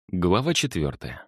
Глава 4.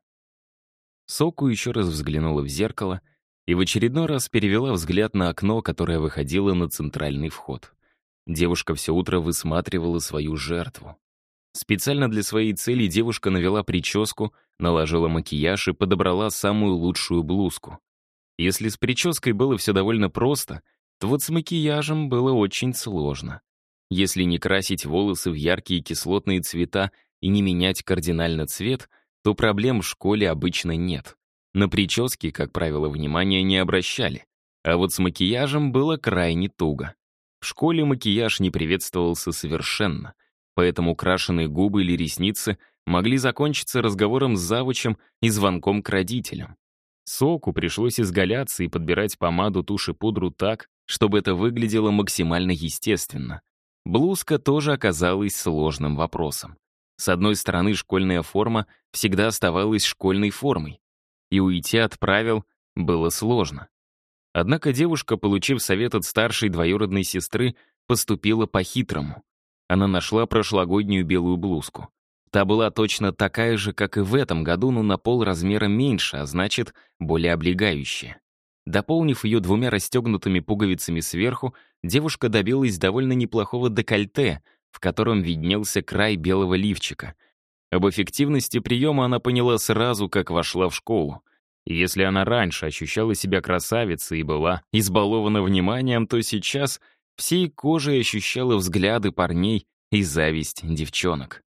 Соку еще раз взглянула в зеркало и в очередной раз перевела взгляд на окно, которое выходило на центральный вход. Девушка все утро высматривала свою жертву. Специально для своей цели девушка навела прическу, наложила макияж и подобрала самую лучшую блузку. Если с прической было все довольно просто, то вот с макияжем было очень сложно. Если не красить волосы в яркие кислотные цвета и не менять кардинально цвет, то проблем в школе обычно нет. На прическе, как правило, внимания не обращали. А вот с макияжем было крайне туго. В школе макияж не приветствовался совершенно, поэтому крашеные губы или ресницы могли закончиться разговором с завучем и звонком к родителям. Соку пришлось изгаляться и подбирать помаду, тушь и пудру так, чтобы это выглядело максимально естественно. Блузка тоже оказалась сложным вопросом. С одной стороны, школьная форма всегда оставалась школьной формой, и уйти от правил было сложно. Однако девушка, получив совет от старшей двоюродной сестры, поступила по-хитрому. Она нашла прошлогоднюю белую блузку. Та была точно такая же, как и в этом году, но на полразмера меньше, а значит, более облегающая. Дополнив ее 2 расстегнутыми пуговицами сверху, девушка добилась довольно неплохого декольте, в котором виднелся край белого лифчика. Об эффективности приема она поняла сразу, как вошла в школу. И если она раньше ощущала себя красавицей и была избалована вниманием, то сейчас всей кожей ощущала взгляды парней и зависть девчонок.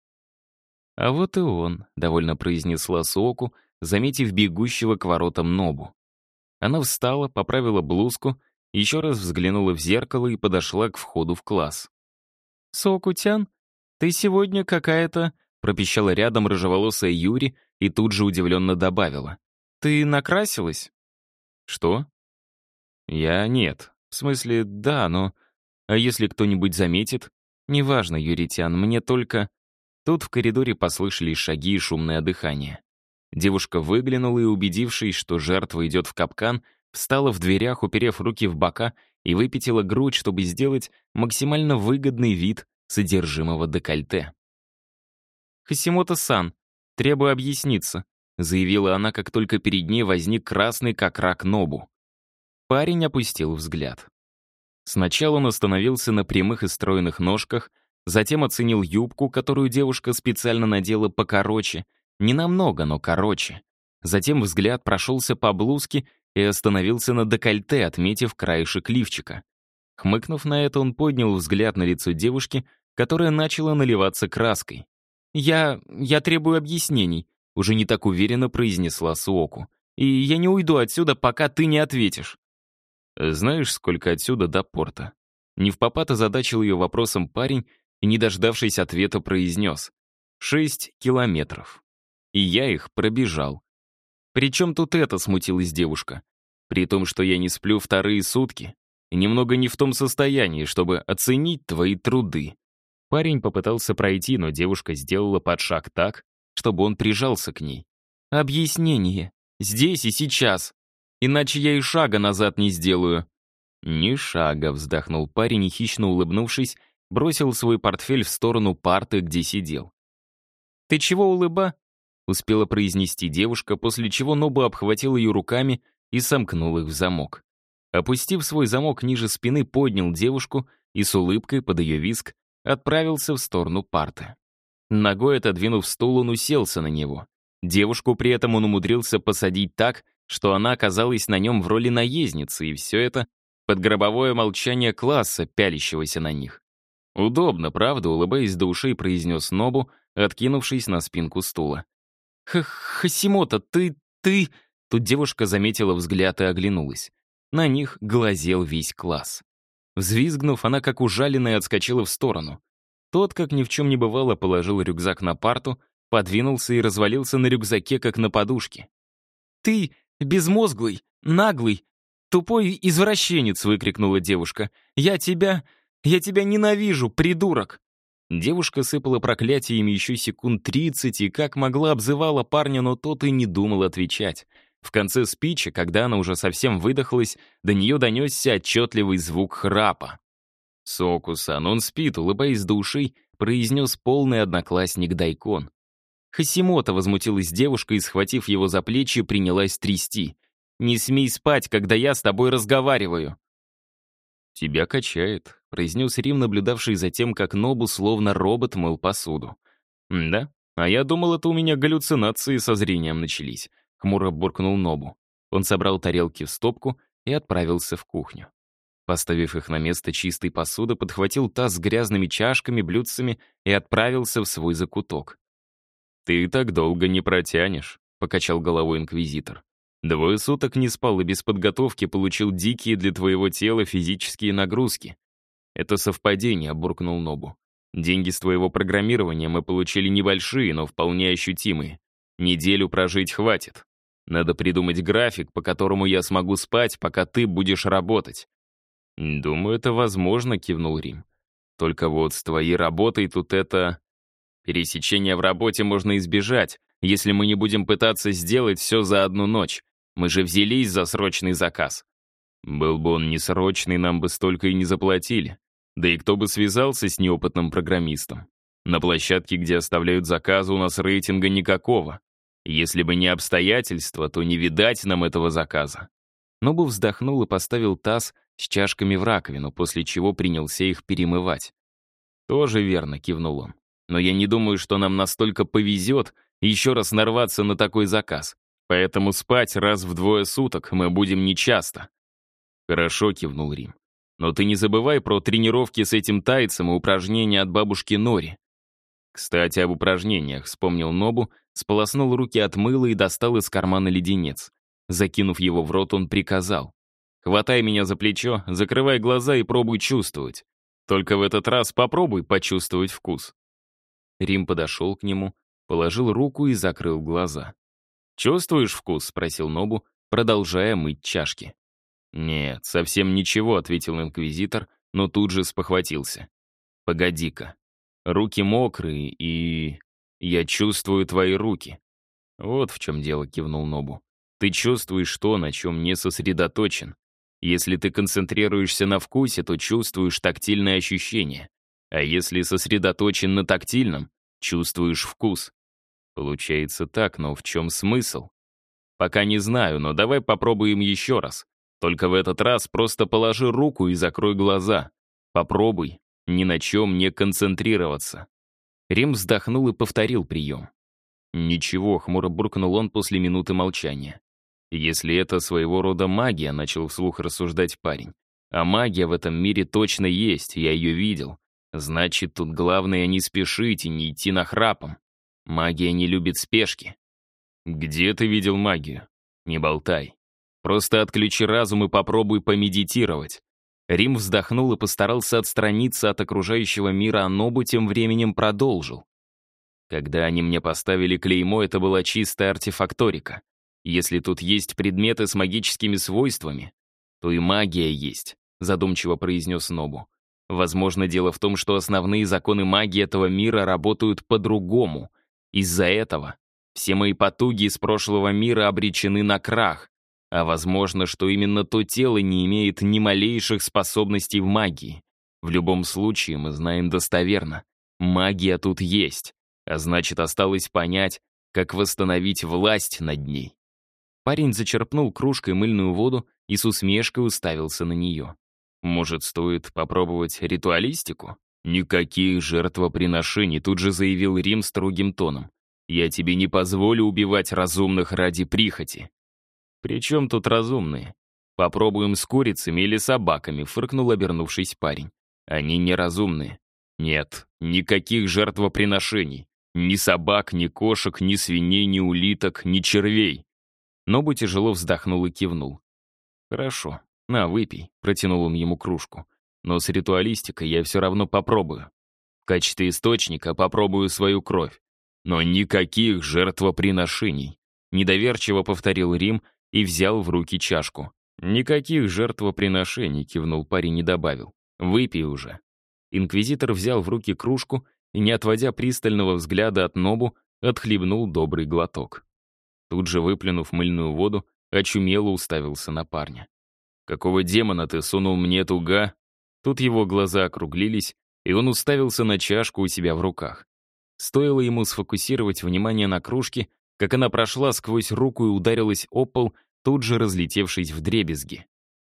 «А вот и он», — довольно произнесла Соку, заметив бегущего к воротам Нобу. Она встала, поправила блузку, еще раз взглянула в зеркало и подошла к входу в класс. «Соку-тян, ты сегодня какая-то...» пропищала рядом рыжеволосая Юри и тут же удивленно добавила. «Ты накрасилась?» «Что?» «Я нет. В смысле, да, но... А если кто-нибудь заметит?» «Неважно, Юритян, мне только...» Тут в коридоре послышались шаги и шумное дыхание. Девушка выглянула и, убедившись, что жертва идет в капкан, встала в дверях, уперев руки в бока и выпятила грудь, чтобы сделать максимально выгодный вид содержимого декольте. «Хасимото-сан, требую объясниться», заявила она, как только перед ней возник красный как рак Нобу. Парень опустил взгляд. Сначала он остановился на прямых и стройных ножках, затем оценил юбку, которую девушка специально надела покороче, не намного, но короче. Затем взгляд прошелся по блузке и остановился на декольте, отметив краешек лифчика. Хмыкнув на это, он поднял взгляд на лицо девушки, которая начала наливаться краской. «Я требую объяснений», — уже не так уверенно произнесла Суоку. «И я не уйду отсюда, пока ты не ответишь». «Знаешь, сколько отсюда до порта?» Невпопад озадачил ее вопросом парень и, не дождавшись ответа, произнес. 6 километров. И я их пробежал. «При чем тут это?» — смутилась девушка. «При том, что я не сплю 2 сутки и немного не в том состоянии, чтобы оценить твои труды». Парень попытался пройти, но девушка сделала подшаг так, чтобы он прижался к ней. «Объяснение. Здесь и сейчас. Иначе я и шага назад не сделаю». «Ни шага», — вздохнул парень и, хищно улыбнувшись, бросил свой портфель в сторону парты, где сидел. «Ты чего, улыба?» — успела произнести девушка, после чего Ноба обхватил ее руками и сомкнул их в замок. Опустив свой замок ниже спины, поднял девушку и с улыбкой под ее виск отправился в сторону парты. Ногой отодвинув стул, он уселся на него. Девушку при этом он умудрился посадить так, что она оказалась на нем в роли наездницы, и все это под гробовое молчание класса, пялящегося на них. «Удобно, правда?» — улыбаясь до ушей, произнес Нобу, откинувшись на спинку стула. «Хасимото, ты...» Тут девушка заметила взгляд и оглянулась. На них глазел весь класс. Взвизгнув, она как ужаленная отскочила в сторону. Тот, как ни в чем не бывало, положил рюкзак на парту, подвинулся и развалился на рюкзаке, как на подушке. «Ты безмозглый, наглый, тупой извращенец!» — выкрикнула девушка. «Я тебя ненавижу, придурок!» Девушка сыпала проклятиями еще секунд 30 и как могла обзывала парня, но тот и не думал отвечать. В конце спичи, когда она уже совсем выдохлась, до нее донесся отчетливый звук храпа. «Соку-сан, он спит», — улыбаясь до ушей, произнес полный одноклассник Дайкон. «Хасимота!» — возмутилась девушка и, схватив его за плечи, принялась трясти. «Не смей спать, когда я с тобой разговариваю!» «Тебя качает», — произнес Рим, наблюдавший за тем, как Нобу словно робот мыл посуду. «Да? А я думал, это у меня галлюцинации со зрением начались», — хмуро буркнул Нобу. Он собрал тарелки в стопку и отправился в кухню. Поставив их на место чистой посуды, подхватил таз с грязными чашками, блюдцами и отправился в свой закуток. «Ты так долго не протянешь», — покачал головой инквизитор. «2 суток не спал и без подготовки получил дикие для твоего тела физические нагрузки». «Это совпадение», — буркнул Нобу. «Деньги с твоего программирования мы получили небольшие, но вполне ощутимые. Неделю прожить хватит. Надо придумать график, по которому я смогу спать, пока ты будешь работать». «Думаю, это возможно», — кивнул Рим. «Только вот с твоей работой тут это...» «Пересечения в работе можно избежать, если мы не будем пытаться сделать все за одну ночь. Мы же взялись за срочный заказ». «Был бы он несрочный, нам бы столько и не заплатили. Да и кто бы связался с неопытным программистом? На площадке, где оставляют заказы, у нас рейтинга никакого. Если бы не обстоятельства, то не видать нам этого заказа». Нобу вздохнул и поставил таз с чашками в раковину, после чего принялся их перемывать. «Тоже верно», — кивнул он. «Но я не думаю, что нам настолько повезет еще раз нарваться на такой заказ. Поэтому спать раз в 2 суток мы будем нечасто». «Хорошо», — кивнул Рим. «Но ты не забывай про тренировки с этим тайцем и упражнения от бабушки Нори». «Кстати, об упражнениях», — вспомнил Нобу, сполоснул руки от мыла и достал из кармана леденец. Закинув его в рот, он приказал: «Хватай меня за плечо, закрывай глаза и пробуй чувствовать. Только в этот раз попробуй почувствовать вкус». Рим подошел к нему, положил руку и закрыл глаза. «Чувствуешь вкус?» — спросил Нобу, продолжая мыть чашки. «Нет, совсем ничего», — ответил инквизитор, но тут же спохватился. «Погоди-ка. Руки мокрые и... я чувствую твои руки». «Вот в чем дело», — кивнул Нобу. «Ты чувствуешь то, на чем не сосредоточен. Если ты концентрируешься на вкусе, то чувствуешь тактильное ощущение. А если сосредоточен на тактильном, чувствуешь вкус. Получается так, но в чем смысл? Пока не знаю, но давай попробуем еще раз. Только в этот раз просто положи руку и закрой глаза. Попробуй ни на чем не концентрироваться». Рим вздохнул и повторил прием. «Ничего», — хмуро буркнул он после минуты молчания. «Если это своего рода магия», — начал вслух рассуждать парень, «а магия в этом мире точно есть, я ее видел. Значит, тут главное не спешить и не идти нахрапом. Магия не любит спешки». «Где ты видел магию? Не болтай. Просто отключи разум и попробуй помедитировать». Рим вздохнул и постарался отстраниться от окружающего мира, а Нобу тем временем продолжил. «Когда они мне поставили клеймо, это была чистая артефакторика. Если тут есть предметы с магическими свойствами, то и магия есть», — задумчиво произнес Нобу. «Возможно, дело в том, что основные законы магии этого мира работают по-другому. Из-за этого все мои потуги из прошлого мира обречены на крах. А возможно, что именно то тело не имеет ни малейших способностей в магии. В любом случае, мы знаем достоверно, магия тут есть, а значит, осталось понять, как восстановить власть над ней». Парень зачерпнул кружкой мыльную воду и с усмешкой уставился на нее. «Может, стоит попробовать ритуалистику?» «Никаких жертвоприношений», — тут же заявил Рим строгим тоном. «Я тебе не позволю убивать разумных ради прихоти». «При чем тут разумные? Попробуем с курицами или собаками», — фыркнул обернувшись парень. «Они неразумные. Нет, никаких жертвоприношений. Ни собак, ни кошек, ни свиней, ни улиток, ни червей». Нобу тяжело вздохнул и кивнул. «Хорошо, на, выпей», — протянул он ему кружку. «Но с ритуалистикой я все равно попробую. В качестве источника попробую свою кровь. Но никаких жертвоприношений», — недоверчиво повторил Рим и взял в руки чашку. «Никаких жертвоприношений», — кивнул парень и добавил. «Выпей уже». Инквизитор взял в руки кружку и, не отводя пристального взгляда от Нобу, отхлебнул добрый глоток. Тут же, выплюнув мыльную воду, очумело уставился на парня. «Какого демона ты сунул мне эту га?» Тут его глаза округлились, и он уставился на чашку у себя в руках. Стоило ему сфокусировать внимание на кружке, как она прошла сквозь руку и ударилась о пол, тут же разлетевшись вдребезги.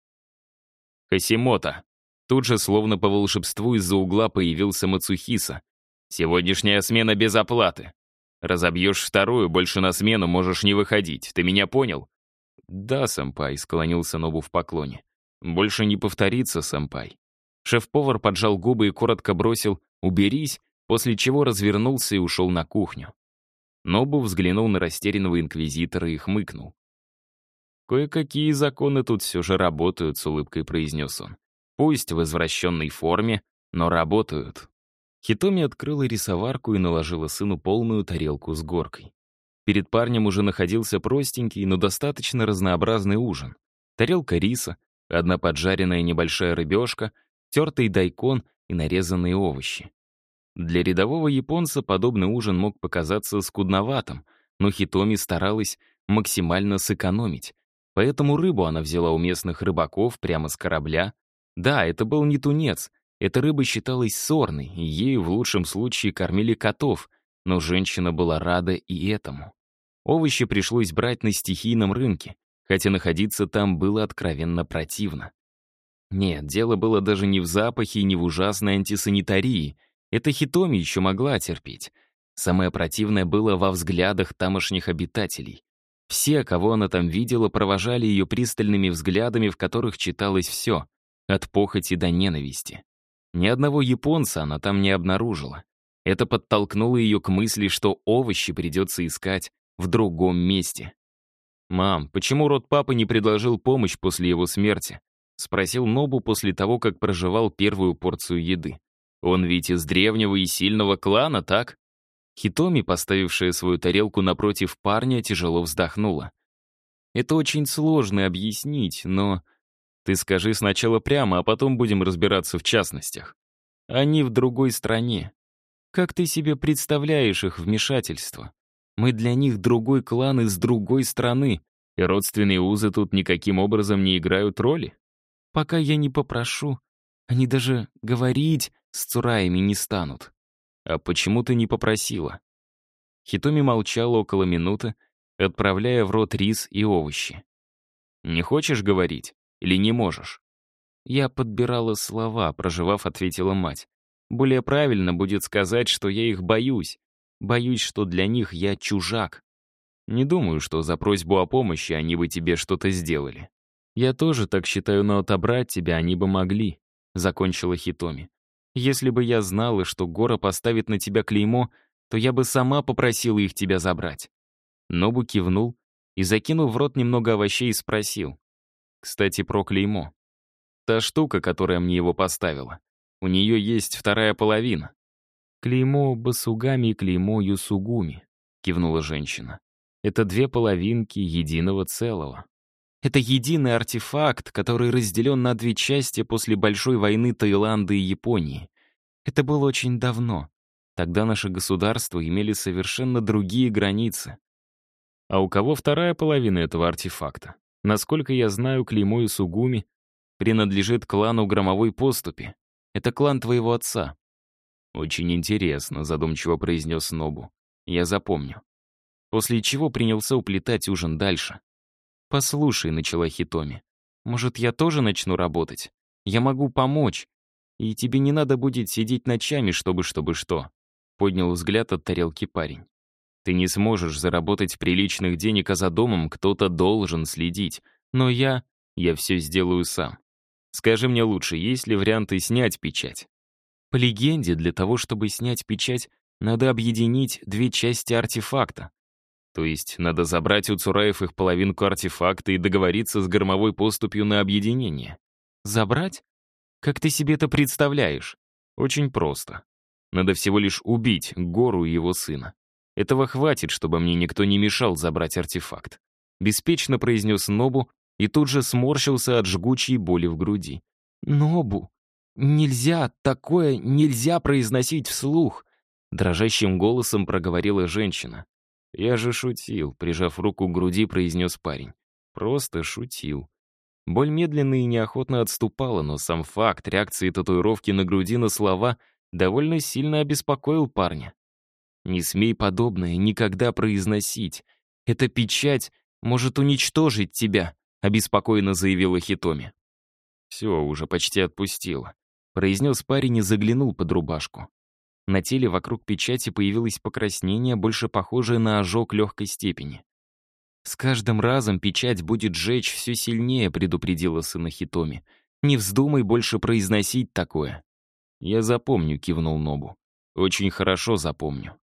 «Хасимото!» Тут же, словно по волшебству, из-за угла появился Мацухиса. «Сегодняшняя смена без оплаты. Разобьешь вторую, больше на смену можешь не выходить. Ты меня понял?» «Да, сэмпай», — склонился Нобу в поклоне. «Больше не повторится, сэмпай». Шеф-повар поджал губы и коротко бросил «уберись», после чего развернулся и ушел на кухню. Нобу взглянул на растерянного инквизитора и хмыкнул. «Кое-какие законы тут все же работают», — с улыбкой произнес он. «Пусть в извращенной форме, но работают». Хитоми открыла рисоварку и наложила сыну полную тарелку с горкой. Перед парнем уже находился простенький, но достаточно разнообразный ужин. Тарелка риса, одна поджаренная небольшая рыбешка, тертый дайкон и нарезанные овощи. Для рядового японца подобный ужин мог показаться скудноватым, но Хитоми старалась максимально сэкономить. Поэтому рыбу она взяла у местных рыбаков прямо с корабля. Да, это был не тунец, эта рыба считалась сорной, и ею в лучшем случае кормили котов, но женщина была рада и этому. Овощи пришлось брать на стихийном рынке, хотя находиться там было откровенно противно. Нет, дело было даже не в запахе и не в ужасной антисанитарии. Это Хитоми еще могла терпеть. Самое противное было во взглядах тамошних обитателей. Все, кого она там видела, провожали ее пристальными взглядами, в которых читалось все, от похоти до ненависти. Ни одного японца она там не обнаружила. Это подтолкнуло ее к мысли, что овощи придется искать в другом месте. «Мам, почему род папы не предложил помощь после его смерти?» — спросил Нобу после того, как прожевал первую порцию еды. «Он ведь из древнего и сильного клана, так?» Хитоми, поставившая свою тарелку напротив парня, тяжело вздохнула. «Это очень сложно объяснить, но...» «Ты скажи сначала прямо, а потом будем разбираться в частностях. Они в другой стране. Как ты себе представляешь их вмешательство? Мы для них другой клан из другой страны, и родственные узы тут никаким образом не играют роли. Пока я не попрошу, они даже говорить с цураями не станут». «А почему ты не попросила?» Хитоми молчала около минуты, отправляя в рот рис и овощи. «Не хочешь говорить? Или не можешь?» «Я подбирала слова», — проживав, ответила мать. «Более правильно будет сказать, что я их боюсь. Боюсь, что для них я чужак. Не думаю, что за просьбу о помощи они бы тебе что-то сделали. Я тоже так считаю, но отобрать тебя они бы могли», — закончила Хитоми. «Если бы я знала, что Гора поставит на тебя клеймо, то я бы сама попросила их тебя забрать». Нобу кивнул и, закинув в рот немного овощей, спросил. «Кстати, про клеймо. Та штука, которая мне его поставила. У нее есть вторая половина». «Клеймо Басугами и клеймо Юсугуми», — кивнула женщина. «Это две половинки единого целого. Это единый артефакт, который разделен на две части после Большой войны Таиланда и Японии. Это было очень давно. Тогда наши государства имели совершенно другие границы. А у кого вторая половина этого артефакта? Насколько я знаю, клеймо Юсугуми принадлежит клану Громовой Поступи. Это клан твоего отца». «Очень интересно», — задумчиво произнес Нобу. «Я запомню». После чего принялся уплетать ужин дальше. «Послушай», — начала Хитоми, «может, я тоже начну работать? Я могу помочь. И тебе не надо будет сидеть ночами, чтобы что». Поднял взгляд от тарелки парень. «Ты не сможешь заработать приличных денег, а за домом кто-то должен следить. Но я все сделаю сам. Скажи мне лучше, есть ли варианты снять печать?» По легенде, для того, чтобы снять печать, надо объединить две части артефакта. То есть надо забрать у Цураев их половинку артефакта и договориться с Громовой Поступью на объединение. Забрать? Как ты себе это представляешь? Очень просто. Надо всего лишь убить Гору и его сына. Этого хватит, чтобы мне никто не мешал забрать артефакт. Беспечно произнес Нобу и тут же сморщился от жгучей боли в груди. «Нобу, нельзя, такое нельзя произносить вслух!» Дрожащим голосом проговорила женщина. «Я же шутил», — прижав руку к груди, произнес парень. «Просто шутил». Боль медленно и неохотно отступала, но сам факт реакции татуировки на груди на слова довольно сильно обеспокоил парня. Не смей подобное никогда произносить. Эта печать может уничтожить тебя», — обеспокоенно заявила Хитоми. «Все, уже почти отпустила», — произнес парень и заглянул под рубашку. На теле вокруг печати появилось покраснение, больше похожее на ожог легкой степени. «С каждым разом печать будет жечь все сильнее», — предупредила сына Хитоми. «Не вздумай больше произносить такое». «Я запомню», — кивнул Нобу. «Очень хорошо запомню».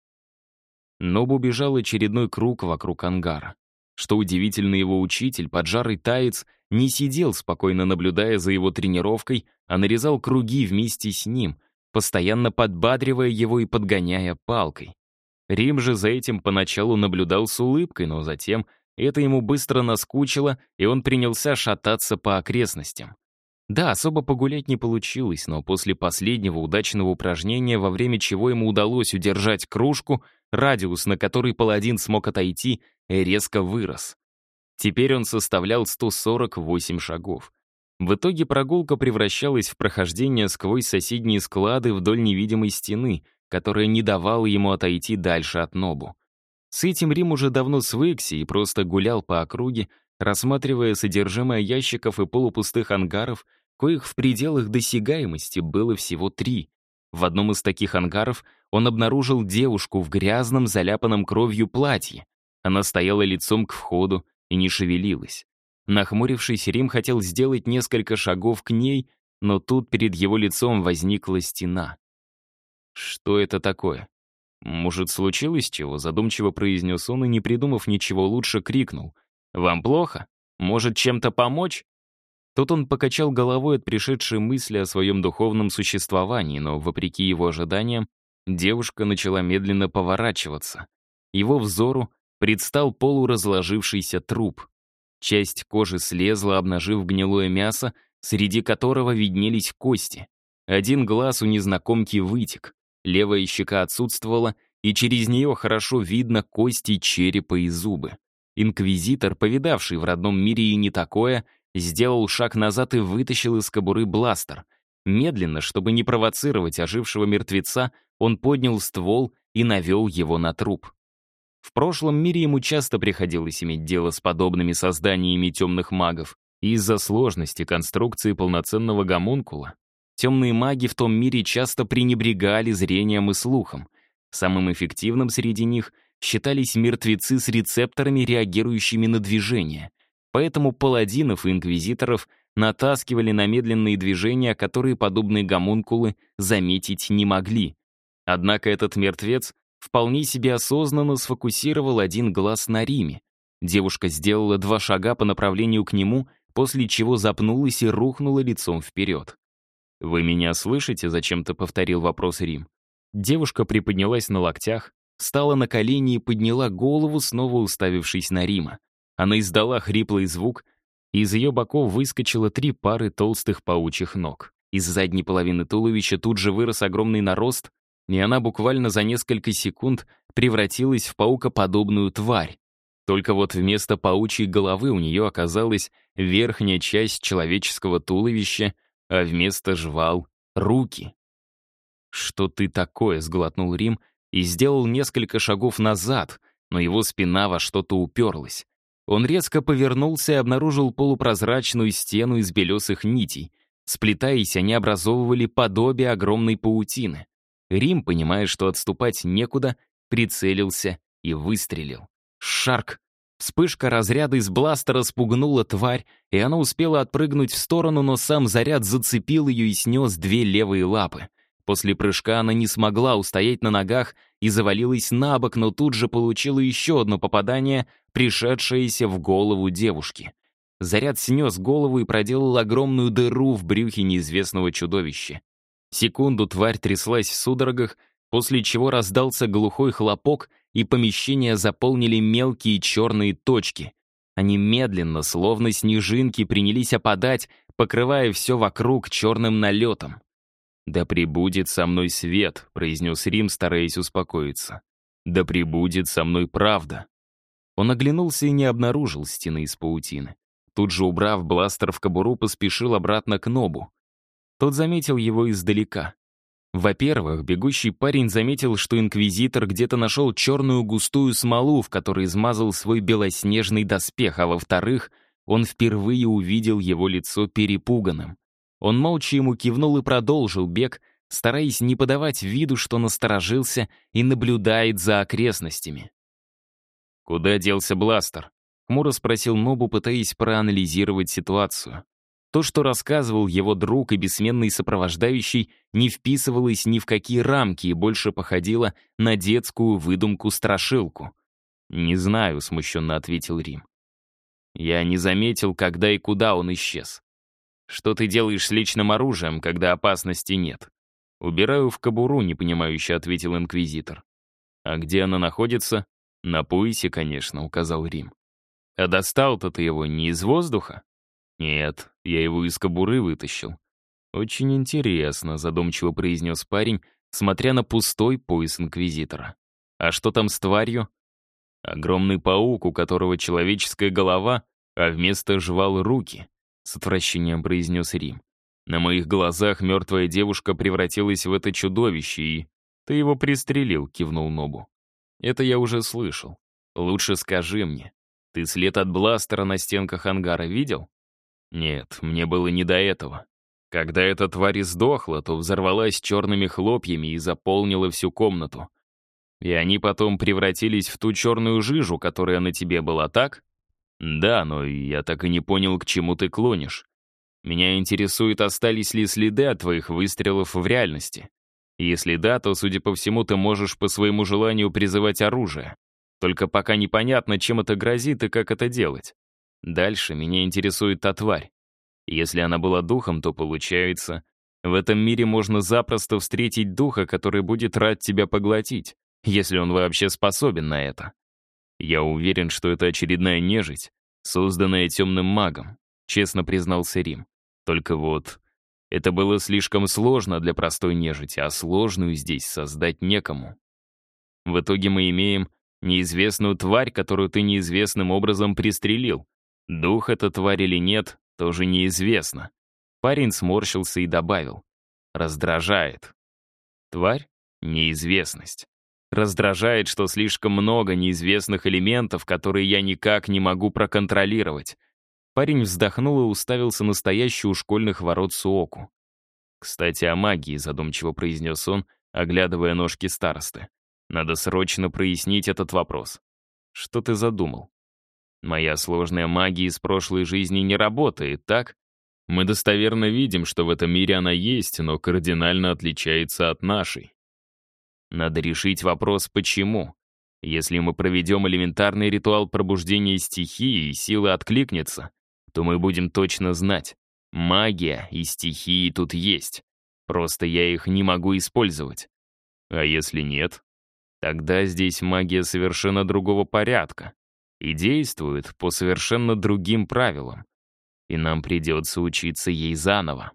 Нобу бежал очередной круг вокруг ангара. Что удивительно, его учитель, поджарый таец, не сидел, спокойно наблюдая за его тренировкой, а нарезал круги вместе с ним, постоянно подбадривая его и подгоняя палкой. Рим же за этим поначалу наблюдал с улыбкой, но затем это ему быстро наскучило, и он принялся шататься по окрестностям. Да, особо погулять не получилось, но после последнего удачного упражнения, во время чего ему удалось удержать кружку, радиус, на который паладин смог отойти, резко вырос. Теперь он составлял 148 шагов. В итоге прогулка превращалась в прохождение сквозь соседние склады вдоль невидимой стены, которая не давала ему отойти дальше от Нобу. С этим Рим уже давно свыкся и просто гулял по округе, рассматривая содержимое ящиков и полупустых ангаров, коих в пределах досягаемости было всего 3. В одном из таких ангаров он обнаружил девушку в грязном, заляпанном кровью платье. Она стояла лицом к входу и не шевелилась. Нахмурившись, Рим хотел сделать несколько шагов к ней, но тут перед его лицом возникла стена. «Что это такое? Может, случилось чего?» — задумчиво произнес он и, не придумав ничего лучше, крикнул. «Вам плохо? Может, чем-то помочь?» Тут он покачал головой от пришедшей мысли о своем духовном существовании, но, вопреки его ожиданиям, девушка начала медленно поворачиваться. Его взору предстал полуразложившийся труп. Часть кожи слезла, обнажив гнилое мясо, среди которого виднелись кости. Один глаз у незнакомки вытек, левая щека отсутствовала, и через нее хорошо видно кости черепа и зубы. Инквизитор, повидавший в родном мире и не такое, сделал шаг назад и вытащил из кобуры бластер. Медленно, чтобы не провоцировать ожившего мертвеца, он поднял ствол и навел его на труп. В прошлом мире ему часто приходилось иметь дело с подобными созданиями темных магов, и из-за сложности конструкции полноценного гомункула темные маги в том мире часто пренебрегали зрением и слухом. Самым эффективным среди них считались мертвецы с рецепторами, реагирующими на движение. Поэтому паладинов и инквизиторов натаскивали на медленные движения, которые подобные гомункулы заметить не могли. Однако этот мертвец вполне себе осознанно сфокусировал один глаз на Риме. Девушка сделала 2 шага по направлению к нему, после чего запнулась и рухнула лицом вперед. «Вы меня слышите?» — зачем-то повторил вопрос Рим. Девушка приподнялась на локтях, встала на колени и подняла голову, снова уставившись на Рима. Она издала хриплый звук, и из ее боков выскочило 3 пары толстых паучьих ног. Из задней половины туловища тут же вырос огромный нарост, и она буквально за несколько секунд превратилась в паукоподобную тварь. Только вот вместо паучьей головы у нее оказалась верхняя часть человеческого туловища, а вместо жвал — руки. «Что ты такое?» — сглотнул Рим и сделал несколько шагов назад, но его спина во что-то уперлась. Он резко повернулся и обнаружил полупрозрачную стену из белесых нитей. Сплетаясь, они образовывали подобие огромной паутины. Рим, понимая, что отступать некуда, прицелился и выстрелил. Шарк! Вспышка разряда из бластера спугнула тварь, и она успела отпрыгнуть в сторону, но сам заряд зацепил ее и снес 2 левые лапы. После прыжка она не смогла устоять на ногах и завалилась на бок, но тут же получила еще одно попадание, пришедшееся в голову девушки. Заряд снес голову и проделал огромную дыру в брюхе неизвестного чудовища. Секунду тварь тряслась в судорогах, после чего раздался глухой хлопок, и помещение заполнили мелкие черные точки. Они медленно, словно снежинки, принялись опадать, покрывая все вокруг черным налетом. «Да пребудет со мной свет», — произнес Рим, стараясь успокоиться. «Да пребудет со мной правда». Он оглянулся и не обнаружил стены из паутины. Тут же, убрав бластер в кобуру, поспешил обратно к Нобу. Тот заметил его издалека. Во-первых, бегущий парень заметил, что инквизитор где-то нашел черную густую смолу, в которой измазал свой белоснежный доспех, а во-вторых, он впервые увидел его лицо перепуганным. Он молча ему кивнул и продолжил бег, стараясь не подавать виду, что насторожился и наблюдает за окрестностями. «Куда делся бластер?» — хмуро спросил Нобу, пытаясь проанализировать ситуацию. То, что рассказывал его друг и бессменный сопровождающий, не вписывалось ни в какие рамки и больше походило на детскую выдумку-страшилку. «Не знаю», — смущенно ответил Рим. «Я не заметил, когда и куда он исчез. Что ты делаешь с личным оружием, когда опасности нет?» «Убираю в кобуру», — непонимающе ответил инквизитор. «А где она находится?» «На поясе, конечно», — указал Рим. «А достал-то ты его не из воздуха?» «Нет, я его из кобуры вытащил». «Очень интересно», — задумчиво произнес парень, смотря на пустой пояс инквизитора. «А что там с тварью?» «Огромный паук, у которого человеческая голова, а вместо жвал руки», — с отвращением произнес Рим. «На моих глазах мертвая девушка превратилась в это чудовище, и...» «Ты его пристрелил», — кивнул Нобу. «Это я уже слышал. Лучше скажи мне, ты след от бластера на стенках ангара видел?» «Нет, мне было не до этого. Когда эта тварь издохла, то взорвалась черными хлопьями и заполнила всю комнату. И они потом превратились в ту черную жижу, которая на тебе была, так?» «Да, но я так и не понял, к чему ты клонишь. Меня интересует, остались ли следы от твоих выстрелов в реальности. Если да, то, судя по всему, ты можешь по своему желанию призывать оружие. Только пока непонятно, чем это грозит и как это делать. Дальше меня интересует та тварь. Если она была духом, то получается, в этом мире можно запросто встретить духа, который будет рад тебя поглотить, если он вообще способен на это. Я уверен, что это очередная нежить, созданная темным магом, честно признался Рим. Только вот, это было слишком сложно для простой нежити, а сложную здесь создать некому. В итоге мы имеем неизвестную тварь, которую ты неизвестным образом пристрелил. Дух эта тварь или нет, тоже неизвестно. Парень сморщился и добавил. Раздражает. Тварь? Неизвестность. Раздражает, что слишком много неизвестных элементов, которые я никак не могу проконтролировать. Парень вздохнул и уставился на стоящую у школьных ворот Суоку. «Кстати, о магии», — задумчиво произнес он, оглядывая ножки старосты. «Надо срочно прояснить этот вопрос. Что ты задумал?» «Моя сложная магия из прошлой жизни не работает, так? Мы достоверно видим, что в этом мире она есть, но кардинально отличается от нашей. Надо решить вопрос «почему?». Если мы проведем элементарный ритуал пробуждения стихии, и сила откликнется, то мы будем точно знать, магия и стихии тут есть. Просто я их не могу использовать. А если нет? Тогда здесь магия совершенно другого порядка и действует по совершенно другим правилам. И нам придется учиться ей заново.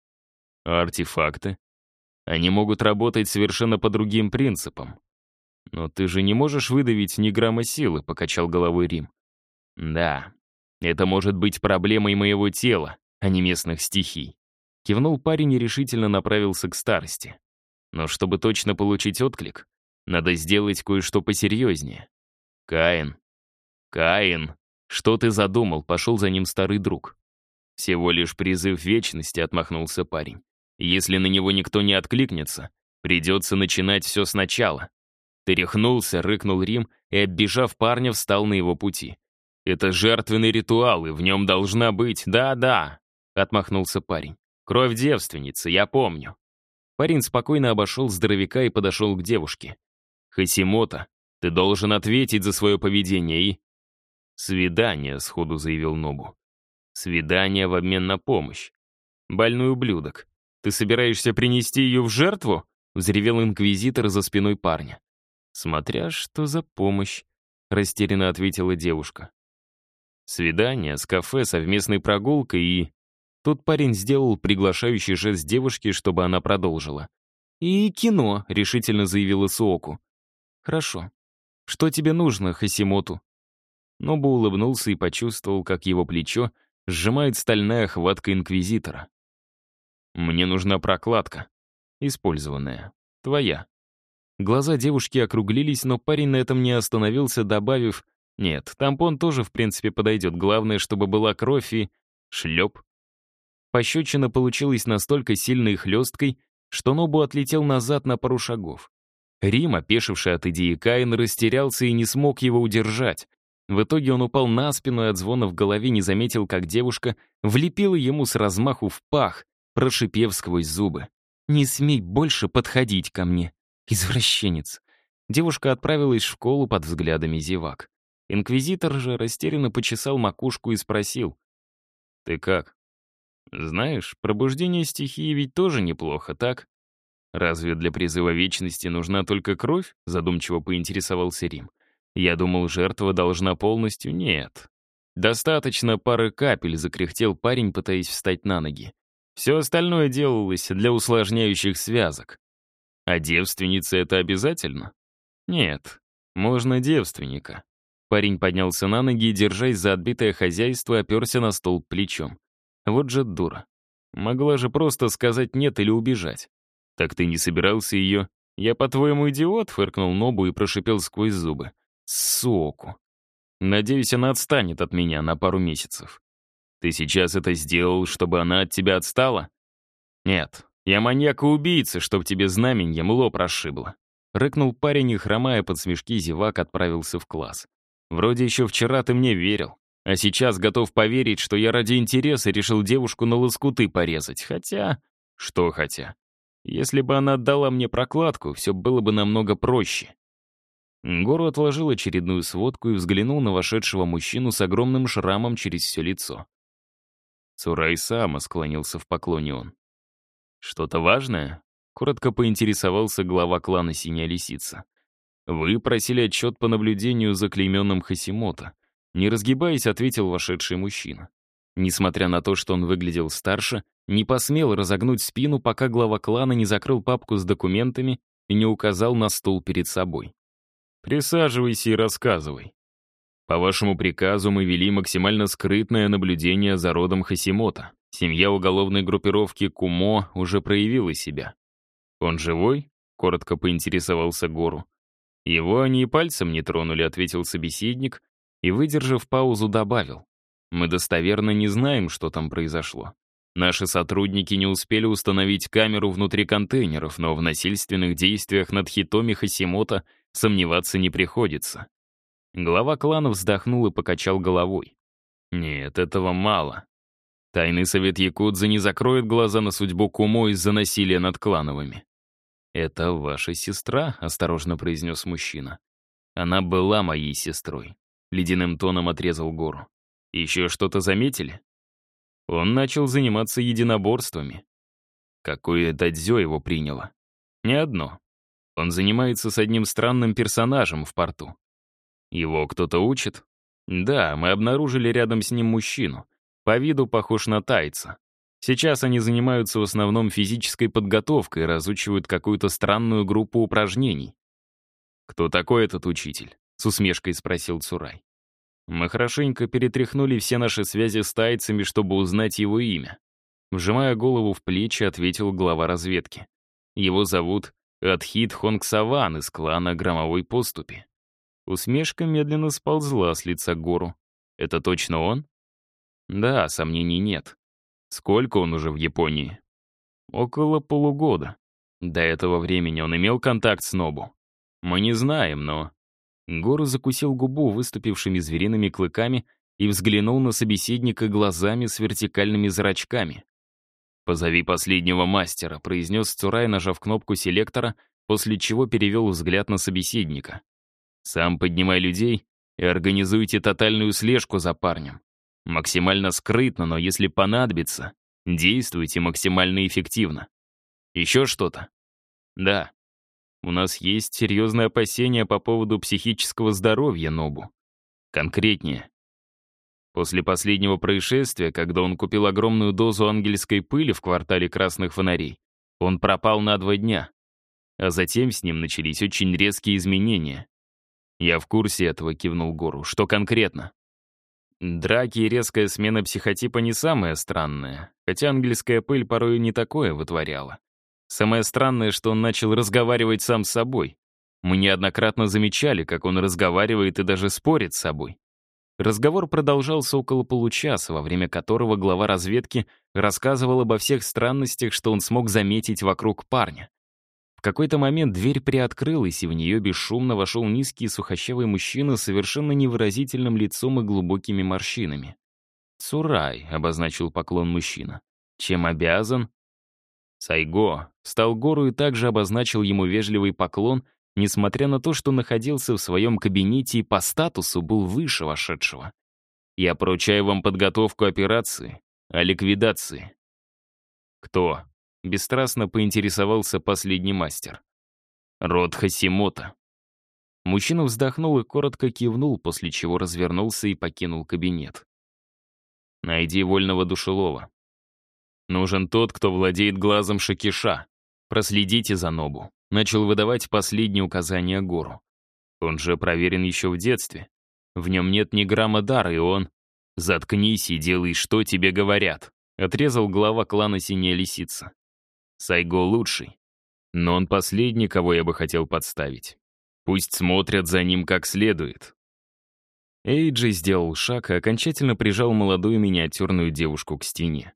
А артефакты? Они могут работать совершенно по другим принципам. «Но ты же не можешь выдавить ни грамма силы», — покачал головой Рим. «Да, это может быть проблемой моего тела, а не местных стихий». Кивнул парень и решительно направился к старости. «Но чтобы точно получить отклик, надо сделать кое-что посерьезнее. Каин, Каин, что ты задумал?» — пошел за ним старый друг. «Всего лишь призыв вечности», — отмахнулся парень. «Если на него никто не откликнется, придется начинать все сначала». Тряхнулся, рыкнул Рим и, оббежав парня, встал на его пути. «Это жертвенный ритуал, и в нем должна быть...» «Да-да», — отмахнулся парень. «Кровь девственницы, я помню». Парень спокойно обошел здоровяка и подошел к девушке. «Хасимото, ты должен ответить за свое поведение и...» «Свидание», — сходу заявил Нобу. «Свидание в обмен на помощь. Больной ублюдок. Ты собираешься принести ее в жертву?» — взревел инквизитор за спиной парня. «Смотря что за помощь», — растерянно ответила девушка. «Свидание с кафе, совместной прогулкой и...» Тут парень сделал приглашающий жест девушке, чтобы она продолжила. «И кино», — решительно заявила Суоку. «Хорошо. Что тебе нужно, Хасимоту?» Нобу улыбнулся и почувствовал, как его плечо сжимает стальная хватка инквизитора. «Мне нужна прокладка. использованная. Твоя». Глаза девушки округлились, но парень на этом не остановился, добавив: «Нет, тампон тоже, в принципе, подойдет. Главное, чтобы была кровь и...» Шлеп. Пощечина получилась настолько сильной и хлесткой, что Нобу отлетел назад на пару шагов. Рим, опешивший от идеи Каин, растерялся и не смог его удержать. В итоге он упал на спину и от звона в голове не заметил, как девушка влепила ему с размаху в пах, прошипев сквозь зубы: «Не смей больше подходить ко мне, извращенец». Девушка отправилась в школу под взглядами зевак. Инквизитор же растерянно почесал макушку и спросил: «Ты как? Знаешь, пробуждение стихии ведь тоже неплохо, так? Разве для призыва вечности нужна только кровь?» Задумчиво поинтересовался Рим. «Я думал, жертва должна полностью...» «Нет. Достаточно пары капель», — закряхтел парень, пытаясь встать на ноги. «Все остальное делалось для усложняющих связок». «А девственница — это обязательно?» «Нет. Можно девственника». Парень поднялся на ноги и, держась за отбитое хозяйство, оперся на стол плечом. Вот же дура. Могла же просто сказать «нет» или убежать. «Так ты не собирался ее...» «Я, по-твоему, идиот?» — фыркнул Нобу и прошипел сквозь зубы. «Соку. Надеюсь, она отстанет от меня на пару месяцев. Ты сейчас это сделал, чтобы она от тебя отстала?» «Нет, я маньяк и убийца, чтоб тебе знаменьем лоб расшибло». Рыкнул парень и, хромая под смешки зевак, отправился в класс. «Вроде еще вчера ты мне верил, а сейчас готов поверить, что я ради интереса решил девушку на лоскуты порезать. Хотя...» «Что хотя?» «Если бы она отдала мне прокладку, все было бы намного проще». Гору отложил очередную сводку и взглянул на вошедшего мужчину с огромным шрамом через все лицо. «Цурай-сама», — склонился в поклоне он. «Что-то важное?» — коротко поинтересовался глава клана «Синяя лисица». «Вы просили отчет по наблюдению за клейменным Хасимото». Не разгибаясь, ответил вошедший мужчина. Несмотря на то, что он выглядел старше, не посмел разогнуть спину, пока глава клана не закрыл папку с документами и не указал на стул перед собой. «Присаживайся и рассказывай. По вашему приказу мы вели максимально скрытное наблюдение за родом Хасимото. Семья уголовной группировки Кумо уже проявила себя. Он живой?» — коротко поинтересовался Гору. «Его они и пальцем не тронули», — ответил собеседник и, выдержав паузу, добавил. «Мы достоверно не знаем, что там произошло. Наши сотрудники не успели установить камеру внутри контейнеров, но в насильственных действиях над Хитоми Хасимото сомневаться не приходится». Глава клана вздохнул и покачал головой. «Нет, этого мало. Тайный совет Якудзы не закроет глаза на судьбу Кумо из-за насилия над клановыми». «Это ваша сестра», — осторожно произнес мужчина. «Она была моей сестрой», — ледяным тоном отрезал Гору. «Еще что-то заметили?» Он начал заниматься единоборствами. Какое дадзё его приняло? Не одно. Он занимается с одним странным персонажем в порту. Его кто-то учит? Да, мы обнаружили рядом с ним мужчину. По виду похож на тайца. Сейчас они занимаются в основном физической подготовкой и разучивают какую-то странную группу упражнений. «Кто такой этот учитель?» — с усмешкой спросил Цурай. «Мы хорошенько перетряхнули все наши связи с тайцами, чтобы узнать его имя». Вжимая голову в плечи, ответил глава разведки. «Его зовут Адхит Хонгсаван из клана Громовой Поступи». Усмешка медленно сползла с лица Гору. «Это точно он?» «Да, сомнений нет. Сколько он уже в Японии?» «Около полугода. До этого времени он имел контакт с Нобу?» «Мы не знаем, но...» Гору закусил губу выступившими звериными клыками и взглянул на собеседника глазами с вертикальными зрачками. «Позови последнего мастера», — произнес Цурай, нажав кнопку селектора, после чего перевел взгляд на собеседника. «Сам поднимай людей и организуйте тотальную слежку за парнем. Максимально скрытно, но если понадобится, действуйте максимально эффективно. Еще что-то?» «Да. У нас есть серьезные опасения по поводу психического здоровья Нобу. Конкретнее. После последнего происшествия, когда он купил огромную дозу ангельской пыли в квартале Красных Фонарей, он пропал на 2 дня. А затем с ним начались очень резкие изменения. «Я в курсе этого», — кивнул Гору. «Что конкретно?» Драки и резкая смена психотипа не самое странное, хотя ангельская пыль порой не такое вытворяла. Самое странное, что он начал разговаривать сам с собой. Мы неоднократно замечали, как он разговаривает и даже спорит с собой. Разговор продолжался около получаса, во время которого глава разведки рассказывал обо всех странностях, что он смог заметить вокруг парня. В какой-то момент дверь приоткрылась, и в нее бесшумно вошел низкий сухощавый мужчина с совершенно невыразительным лицом и глубокими морщинами. «Цурай», — обозначил поклон мужчина. «Чем обязан?» Сайго встал гору и также обозначил ему вежливый поклон, несмотря на то, что находился в своем кабинете и по статусу был выше вошедшего. «Я поручаю вам подготовку операции о ликвидации». «Кто?» — бесстрастно поинтересовался последний мастер. «Род Хасимото». Мужчина вздохнул и коротко кивнул, после чего развернулся и покинул кабинет. «Найди вольного душелова. Нужен тот, кто владеет глазом Шакиша. Проследите за Нобу». Начал выдавать последние указания Гору. Он же проверен еще в детстве. В нем нет ни грамма дара, и он... «Заткнись и делай, что тебе говорят», — отрезал глава клана Синяя Лисица. Сайго лучший. Но он последний, кого я бы хотел подставить. Пусть смотрят за ним как следует. Эйджи сделал шаг и окончательно прижал молодую миниатюрную девушку к стене.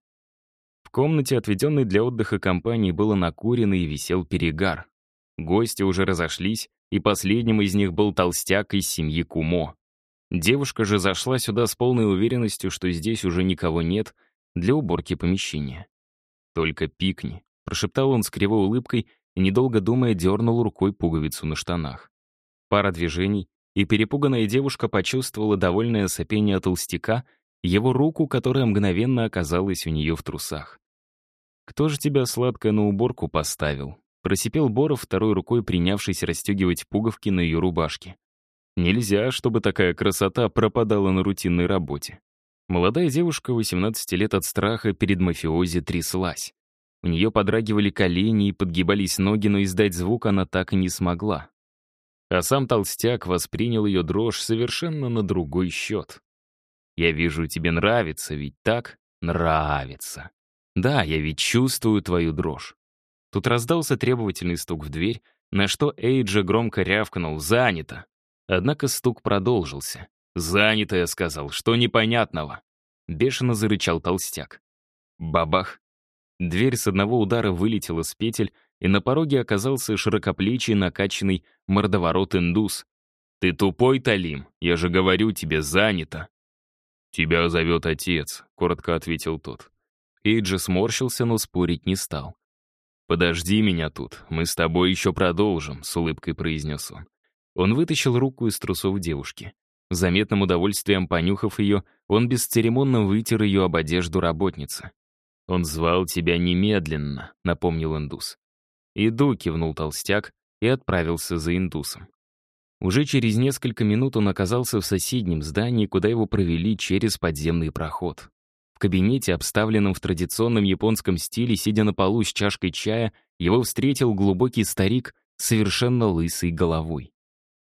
В комнате, отведенной для отдыха компании, было накурено и висел перегар. Гости уже разошлись, и последним из них был толстяк из семьи Кумо. Девушка же зашла сюда с полной уверенностью, что здесь уже никого нет, для уборки помещения. «Только пикни», — прошептал он с кривой улыбкой и, недолго думая, дернул рукой пуговицу на штанах. Пара движений, и перепуганная девушка почувствовала довольное сопение толстяка, его руку, которая мгновенно оказалась у нее в трусах. «Кто же тебя сладко на уборку поставил?» Просипел Боров, второй рукой принявшись расстегивать пуговки на ее рубашке. Нельзя, чтобы такая красота пропадала на рутинной работе. Молодая девушка, 18 лет от страха, перед мафиози тряслась. У нее подрагивали колени и подгибались ноги, но издать звук она так и не смогла. А сам толстяк воспринял ее дрожь совершенно на другой счет. «Я вижу, тебе нравится, ведь так? Нравится. Да, я ведь чувствую твою дрожь». Тут раздался требовательный стук в дверь, на что Эйджи громко рявкнул «Занято!». Однако стук продолжился. «Занято», я сказал, что непонятного?» Бешено зарычал толстяк. Бабах! Дверь с одного удара вылетела с петель, и на пороге оказался широкоплечий, накачанный мордоворот-индус. «Ты тупой, Талим? Я же говорю тебе, занято!» «Тебя зовет отец», — коротко ответил тот. Эйджи сморщился, но спорить не стал. «Подожди меня тут, мы с тобой еще продолжим», — с улыбкой произнес он. Он вытащил руку из трусов девушки. С заметным удовольствием понюхав ее, он бесцеремонно вытер ее об одежду работницы. «Он звал тебя немедленно», — напомнил индус. «Иду», — кивнул толстяк и отправился за индусом. Уже через несколько минут он оказался в соседнем здании, куда его провели через подземный проход. В кабинете, обставленном в традиционном японском стиле, сидя на полу с чашкой чая, его встретил глубокий старик с совершенно лысой головой.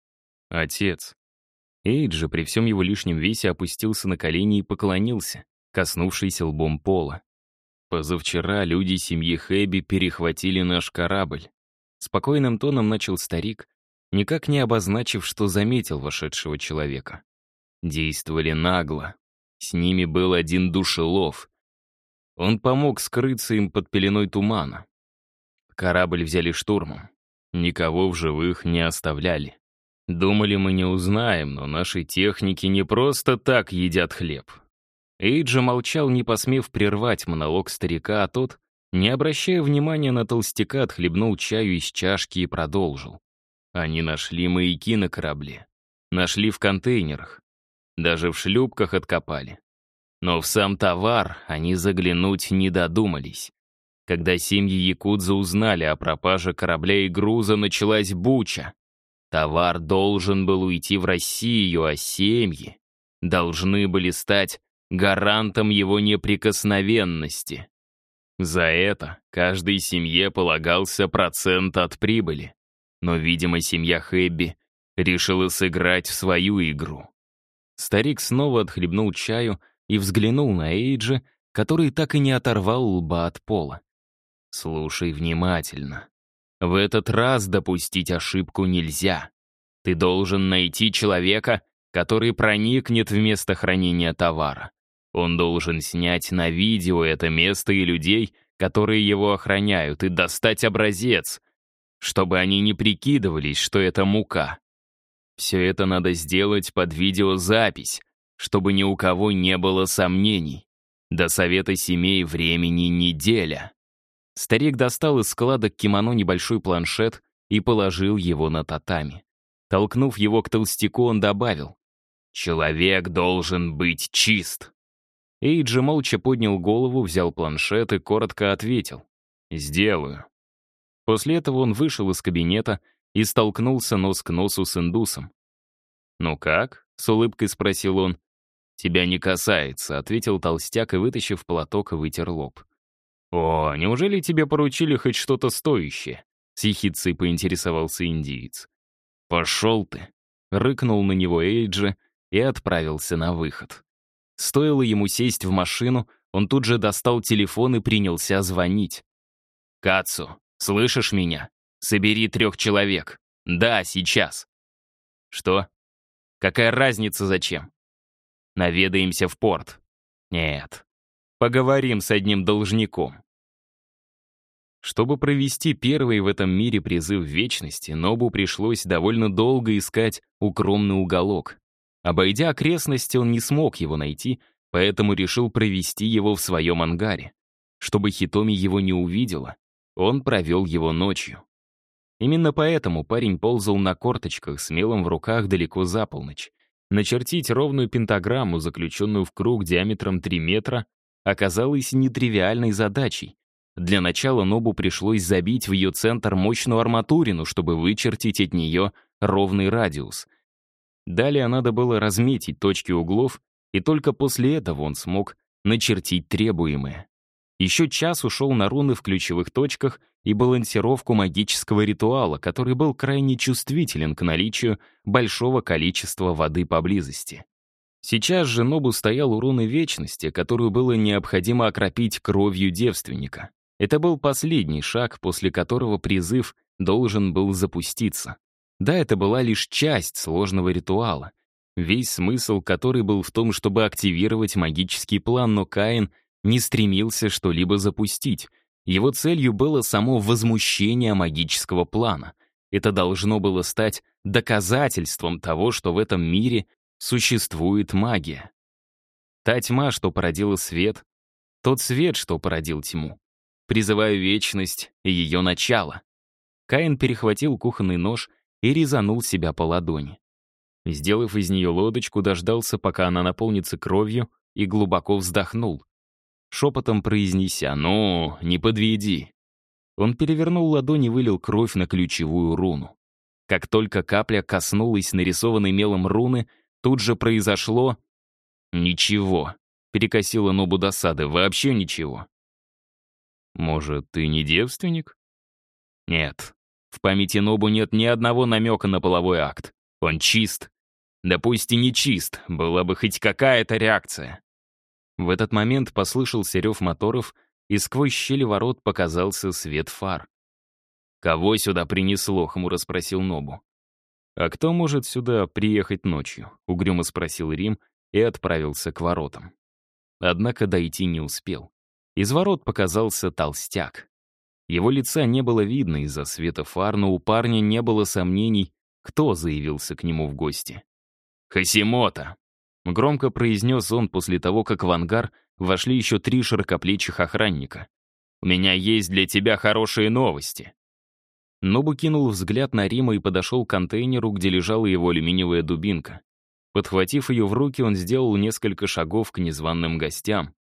«Отец». Эйджи при всем его лишнем весе опустился на колени и поклонился, коснувшись лбом пола. «Позавчера люди семьи Хэби перехватили наш корабль». Спокойным тоном начал старик, никак не обозначив, что заметил вошедшего человека. Действовали нагло. С ними был один душелов. Он помог скрыться им под пеленой тумана. Корабль взяли штурмом. Никого в живых не оставляли. Думали, мы не узнаем, но наши техники не просто так едят хлеб. Эйджи молчал, не посмев прервать монолог старика, а тот, не обращая внимания на толстяка, отхлебнул чаю из чашки и продолжил. Они нашли маяки на корабле. Нашли в контейнерах. Даже в шлюпках откопали. Но в сам товар они заглянуть не додумались. Когда семьи якудза узнали о пропаже корабля и груза, началась буча. Товар должен был уйти в Россию, а семьи должны были стать гарантом его неприкосновенности. За это каждой семье полагался процент от прибыли. Но, видимо, семья Хэбби решила сыграть в свою игру. Старик снова отхлебнул чаю и взглянул на Эйджи, который так и не оторвал лба от пола. «Слушай внимательно. В этот раз допустить ошибку нельзя. Ты должен найти человека, который проникнет в место хранения товара. Он должен снять на видео это место и людей, которые его охраняют, и достать образец, чтобы они не прикидывались, что это мука. Все это надо сделать под видеозапись, чтобы ни у кого не было сомнений. До совета семей времени неделя». Старик достал из складок кимоно небольшой планшет и положил его на татами. Толкнув его к толстяку, он добавил: «Человек должен быть чист». Эйджи молча поднял голову, взял планшет и коротко ответил: «Сделаю». После этого он вышел из кабинета и столкнулся нос к носу с индусом. «Ну как?» — с улыбкой спросил он. «Тебя не касается», — ответил толстяк и, вытащив платок, вытер лоб. «О, неужели тебе поручили хоть что-то стоящее?» — с ехидцей поинтересовался индиец. «Пошел ты!» — рыкнул на него Эйджи и отправился на выход. Стоило ему сесть в машину, он тут же достал телефон и принялся звонить. «Кацу, слышишь меня? Собери 3 человек. Да, сейчас». «Что? Какая разница зачем?» «Наведаемся в порт». «Нет. Поговорим с одним должником». Чтобы провести первый в этом мире призыв вечности, Нобу пришлось довольно долго искать укромный уголок. Обойдя окрестности, он не смог его найти, поэтому решил провести его в своем ангаре. Чтобы Хитоми его не увидела, он провел его ночью. Именно поэтому парень ползал на корточках с мелом в руках далеко за полночь. Начертить ровную пентаграмму, заключенную в круг диаметром 3 метра, оказалось нетривиальной задачей. Для начала Нобу пришлось забить в ее центр мощную арматурину, чтобы вычертить от нее ровный радиус. Далее надо было разметить точки углов, и только после этого он смог начертить требуемое. Еще час ушел на руны в ключевых точках и балансировку магического ритуала, который был крайне чувствителен к наличию большого количества воды поблизости. Сейчас же Нобу стоял у руны вечности, которую было необходимо окропить кровью девственника. Это был последний шаг, после которого призыв должен был запуститься. Да, это была лишь часть сложного ритуала. Весь смысл который был в том, чтобы активировать магический план, но Каин не стремился что-либо запустить. Его целью было само возмущение магического плана. Это должно было стать доказательством того, что в этом мире существует магия. Та тьма, что породила свет, тот свет, что породил тьму. Призываю вечность и ее начало. Каин перехватил кухонный нож и резанул себя по ладони. Сделав из нее лодочку, дождался, пока она наполнится кровью, и глубоко вздохнул. Шепотом произнеся: «Ну, не подведи». Он перевернул ладонь и вылил кровь на ключевую руну. Как только капля коснулась нарисованной мелом руны, тут же произошло... «Ничего», — перекосило Нобу досады, — «вообще ничего». «Может, ты не девственник?» «Нет. В памяти Нобу нет ни одного намека на половой акт. Он чист. Да пусть и не чист, была бы хоть какая-то реакция». В этот момент послышался рев моторов, и сквозь щели ворот показался свет фар. «Кого сюда принесло?» — хмуро спросил Нобу. «А кто может сюда приехать ночью?» — угрюмо спросил Рим и отправился к воротам. Однако дойти не успел. Из ворот показался толстяк. Его лица не было видно из-за света фар, но у парня не было сомнений, кто заявился к нему в гости. «Хасимото!» — громко произнес он после того, как в ангар вошли еще 3 широкоплечих охранника. «У меня есть для тебя хорошие новости». Нобу кинул взгляд на Рима и подошел к контейнеру, где лежала его алюминиевая дубинка. Подхватив ее в руки, он сделал несколько шагов к незваным гостям.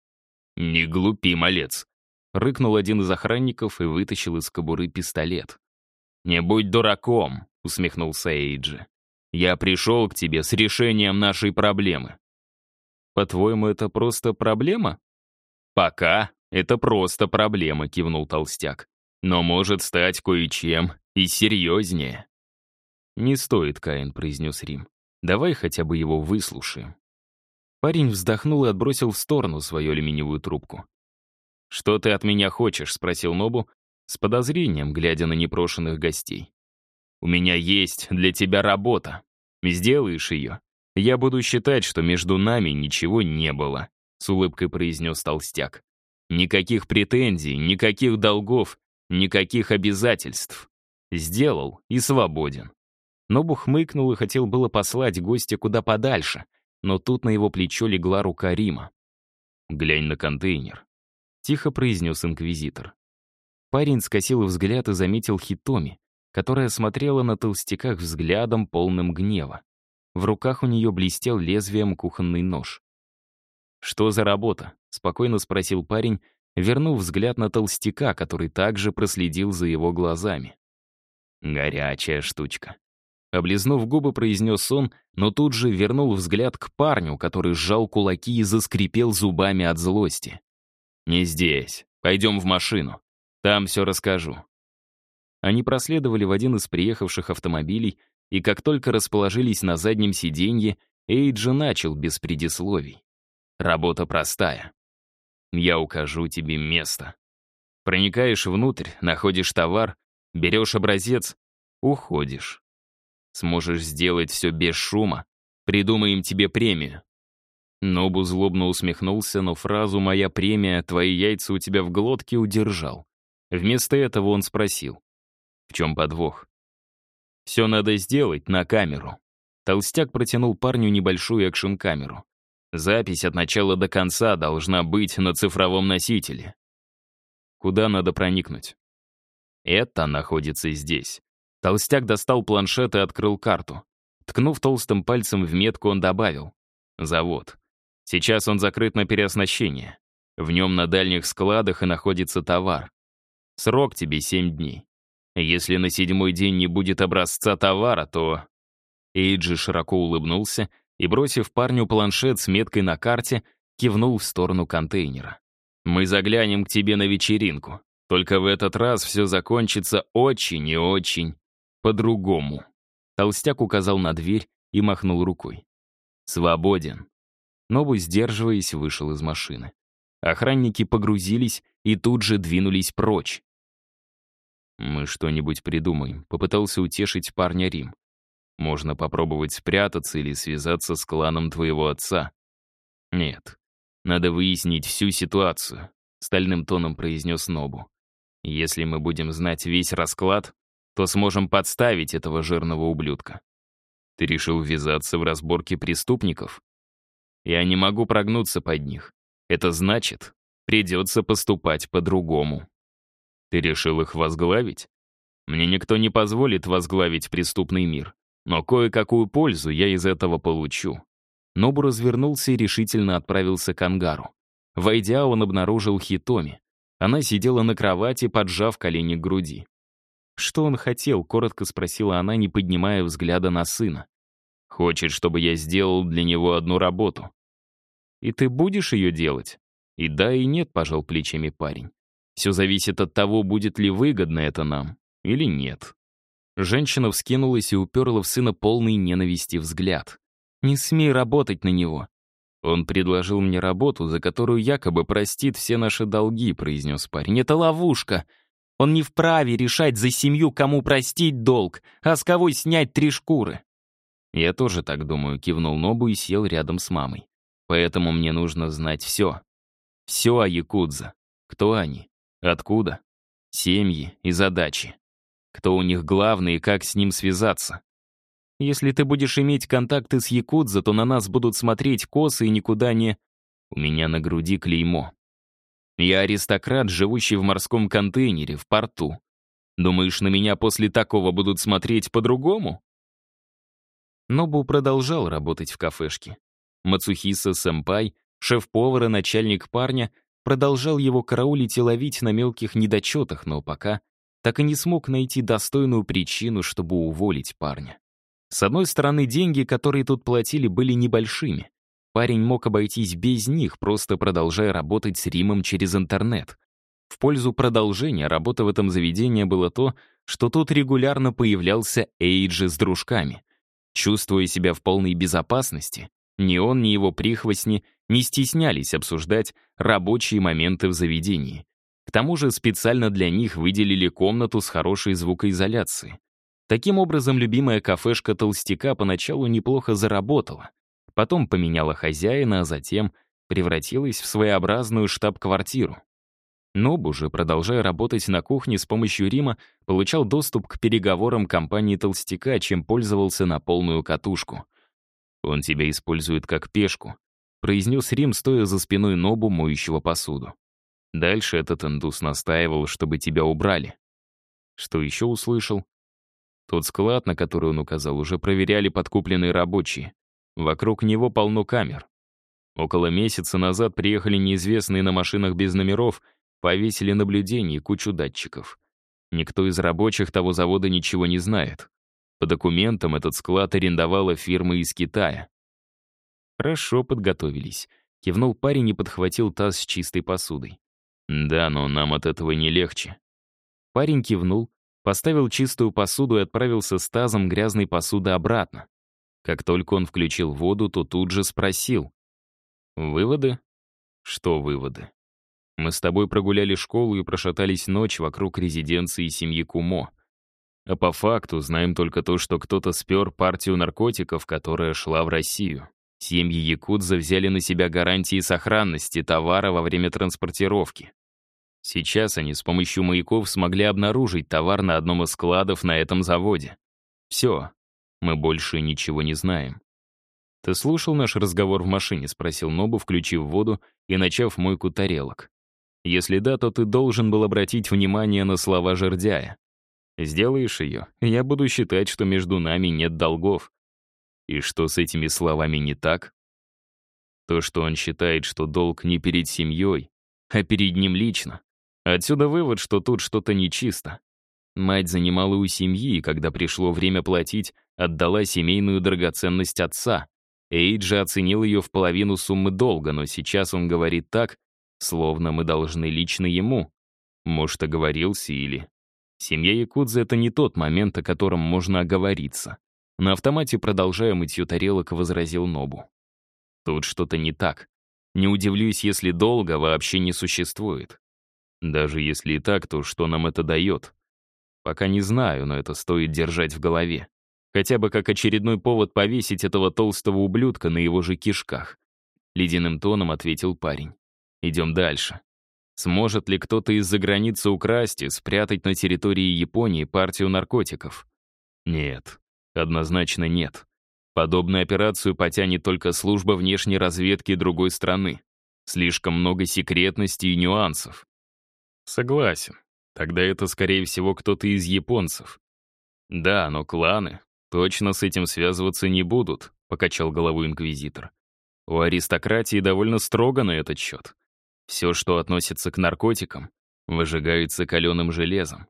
«Не глупи, малец!» — рыкнул один из охранников и вытащил из кобуры пистолет. «Не будь дураком!» — усмехнулся Эйджи. «Я пришел к тебе с решением нашей проблемы». «По-твоему, это просто проблема?» «Пока это просто проблема», — кивнул толстяк. «Но может стать кое-чем и серьезнее». «Не стоит, Каин», — произнес Рим. «Давай хотя бы его выслушаем». Парень вздохнул и отбросил в сторону свою алюминиевую трубку. «Что ты от меня хочешь?» — спросил Нобу, с подозрением, глядя на непрошенных гостей. «У меня есть для тебя работа. Сделаешь ее. Я буду считать, что между нами ничего не было», — с улыбкой произнес толстяк. «Никаких претензий, никаких долгов, никаких обязательств. Сделал и свободен». Нобу хмыкнул и хотел было послать гостя куда подальше, но тут на его плечо легла рука Рима. «Глянь на контейнер», — тихо произнес инквизитор. Парень скосил взгляд и заметил Хитоми, которая смотрела на толстяках взглядом, полным гнева. В руках у нее блестел лезвием кухонный нож. «Что за работа?» — спокойно спросил парень, вернув взгляд на толстяка, который также проследил за его глазами. «Горячая штучка». Облизнув губы, произнес он, но тут же вернул взгляд к парню, который сжал кулаки и заскрипел зубами от злости. «Не здесь. Пойдем в машину. Там все расскажу». Они проследовали в один из приехавших автомобилей, и как только расположились на заднем сиденье, Эйджи начал без предисловий. «Работа простая. Я укажу тебе место. Проникаешь внутрь, находишь товар, берешь образец, уходишь. Сможешь сделать все без шума, придумаем тебе премию». Нобу злобно усмехнулся, но фразу «моя премия, твои яйца у тебя в глотке» удержал. Вместо этого он спросил: «В чем подвох?» «Все надо сделать на камеру». Толстяк протянул парню небольшую экшн-камеру. «Запись от начала до конца должна быть на цифровом носителе». «Куда надо проникнуть?» «Это находится здесь». Толстяк достал планшет и открыл карту. Ткнув толстым пальцем в метку, он добавил: «Завод. Сейчас он закрыт на переоснащение. В нем на дальних складах и находится товар. Срок тебе 7 дней. Если на 7-й день не будет образца товара, то...» Эйджи широко улыбнулся и, бросив парню планшет с меткой на карте, кивнул в сторону контейнера. «Мы заглянем к тебе на вечеринку. Только в этот раз все закончится очень и очень по-другому». Толстяк указал на дверь и махнул рукой. «Свободен». Нобу, сдерживаясь, вышел из машины. Охранники погрузились и тут же двинулись прочь. «Мы что-нибудь придумаем», — попытался утешить парня Рим. «Можно попробовать спрятаться или связаться с кланом твоего отца». «Нет, надо выяснить всю ситуацию», — стальным тоном произнес Нобу. «Если мы будем знать весь расклад, то сможем подставить этого жирного ублюдка». «Ты решил ввязаться в разборки преступников?» «Я не могу прогнуться под них. Это значит, придется поступать по-другому». «Ты решил их возглавить?» «Мне никто не позволит возглавить преступный мир, но кое-какую пользу я из этого получу». Нобу развернулся и решительно отправился к ангару. Войдя, он обнаружил Хитоми. Она сидела на кровати, поджав колени к груди. «Что он хотел?» — коротко спросила она, не поднимая взгляда на сына. «Хочет, чтобы я сделал для него одну работу». «И ты будешь ее делать?» «И да, и нет», — пожал плечами парень. «Все зависит от того, будет ли выгодно это нам или нет». Женщина вскинулась и уперла в сына полный ненависти взгляд. «Не смей работать на него». «Он предложил мне работу, за которую якобы простит все наши долги», — произнес парень. «Это ловушка. Он не вправе решать за семью, кому простить долг, а с кого снять 3 шкуры». «Я тоже так думаю», — кивнул Нобу и сел рядом с мамой. «Поэтому мне нужно знать все. Все о якудза. Кто они? Откуда? Семьи и задачи. Кто у них главный и как с ним связаться. Если ты будешь иметь контакты с якудза, то на нас будут смотреть косо и никуда не...» У меня на груди клеймо. Я аристократ, живущий в морском контейнере, в порту. Думаешь, на меня после такого будут смотреть по-другому?» Нобу продолжал работать в кафешке. Мацухиса-сэмпай, шеф-повар и начальник парня, продолжал его караулить и ловить на мелких недочетах, но пока так и не смог найти достойную причину, чтобы уволить парня. С одной стороны, деньги, которые тут платили, были небольшими. Парень мог обойтись без них, просто продолжая работать с Римом через интернет. В пользу продолжения работы в этом заведении было то, что тут регулярно появлялся Эйджи с дружками. Чувствуя себя в полной безопасности, Ни он, ни его прихвостни не стеснялись обсуждать рабочие моменты в заведении. К тому же специально для них выделили комнату с хорошей звукоизоляцией. Таким образом, любимая кафешка толстяка поначалу неплохо заработала, потом поменяла хозяина, а затем превратилась в своеобразную штаб-квартиру. Нобу же, продолжая работать на кухне с помощью Рима, получал доступ к переговорам компании толстяка, чем пользовался на полную катушку. «Он тебя использует как пешку», — произнес Рим, стоя за спиной Нобу, моющего посуду. Дальше этот индус настаивал, чтобы тебя убрали. Что еще услышал? Тот склад, на который он указал, уже проверяли подкупленные рабочие. Вокруг него полно камер. Около месяца назад приехали неизвестные на машинах без номеров, повесили наблюдение и кучу датчиков. Никто из рабочих того завода ничего не знает. По документам этот склад арендовала фирма из Китая. «Хорошо подготовились», — кивнул парень и подхватил таз с чистой посудой. «Да, но нам от этого не легче». Парень кивнул, поставил чистую посуду и отправился с тазом грязной посуды обратно. Как только он включил воду, то тут же спросил. «Выводы?» «Что выводы?» «Мы с тобой прогуляли школу и прошатались ночь вокруг резиденции семьи Кумо. А по факту знаем только то, что кто-то спер партию наркотиков, которая шла в Россию. Семьи якудза взяли на себя гарантии сохранности товара во время транспортировки. Сейчас они с помощью маяков смогли обнаружить товар на одном из складов на этом заводе. Все, мы больше ничего не знаем». «Ты слушал наш разговор в машине?» — спросил Нобу, включив воду и начав мойку тарелок. «Если да, то ты должен был обратить внимание на слова жердяя. Сделаешь ее, я буду считать, что между нами нет долгов». «И что с этими словами не так?» «То, что он считает, что долг не перед семьей, а перед ним лично. Отсюда вывод, что тут что-то нечисто. Мать занимала у семьи, и когда пришло время платить, отдала семейную драгоценность отца. Эйджи оценил ее в половину суммы долга, но сейчас он говорит так, словно мы должны лично ему. Может, оговорился или... Семья якудза — это не тот момент, о котором можно оговориться». На автомате, продолжая мытье тарелок, возразил Нобу. «Тут что-то не так. Не удивлюсь, если долга вообще не существует. Даже если и так, то что нам это дает? Пока не знаю, но это стоит держать в голове. Хотя бы как очередной повод повесить этого толстого ублюдка на его же кишках». Ледяным тоном ответил парень. «Идем дальше. Сможет ли кто-то из-за границы украсть и спрятать на территории Японии партию наркотиков? Нет, однозначно нет. Подобную операцию потянет только служба внешней разведки другой страны. Слишком много секретности и нюансов». «Согласен. Тогда это, скорее всего, кто-то из японцев». «Да, но кланы точно с этим связываться не будут», — покачал головой инквизитор. «У аристократии довольно строго на этот счет. Все, что относится к наркотикам, выжигается каленым железом.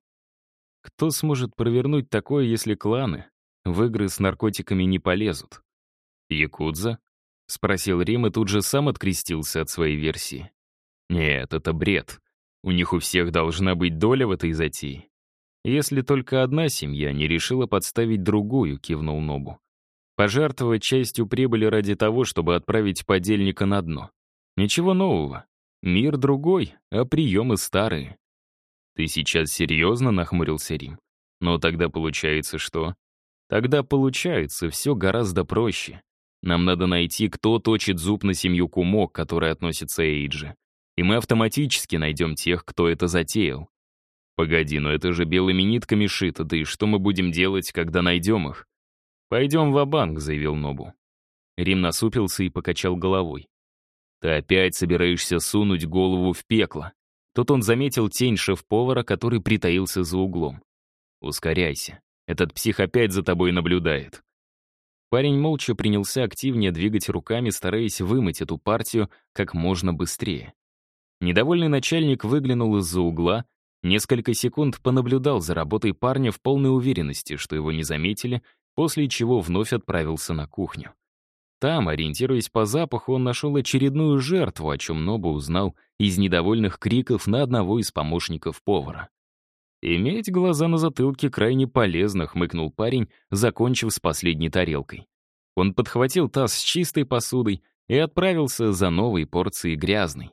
Кто сможет провернуть такое, если кланы в игры с наркотиками не полезут?» «Якудза?» — спросил Рим и тут же сам открестился от своей версии. «Нет, это бред. У них у всех должна быть доля в этой затее. Если только одна семья не решила подставить другую», — кивнул Нобу. «Пожертвовать частью прибыли ради того, чтобы отправить подельника на дно. Ничего нового. Мир другой, а приемы старые». «Ты сейчас серьезно?» — нахмурился Рим. «Но тогда получается что?» «Тогда получается все гораздо проще. Нам надо найти, кто точит зуб на семью Кумо, к которой относится Эйджи. И мы автоматически найдем тех, кто это затеял». «Погоди, но это же белыми нитками шито, да и что мы будем делать, когда найдем их?» «Пойдем ва-банк», — заявил Нобу. Рим насупился и покачал головой. «Ты опять собираешься сунуть голову в пекло». Тут он заметил тень шеф-повара, который притаился за углом. «Ускоряйся. Этот псих опять за тобой наблюдает». Парень молча принялся активнее двигать руками, стараясь вымыть эту партию как можно быстрее. Недовольный начальник выглянул из-за угла, несколько секунд понаблюдал за работой парня в полной уверенности, что его не заметили, после чего вновь отправился на кухню. Там, ориентируясь по запаху, он нашел очередную жертву, о чем Нобу узнал из недовольных криков на одного из помощников повара. «Иметь глаза на затылке крайне полезно», — хмыкнул парень, закончив с последней тарелкой. Он подхватил таз с чистой посудой и отправился за новой порцией грязной.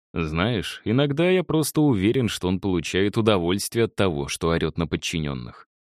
Знаешь, иногда я просто уверен, что он получает удовольствие от того, что орет на подчиненных.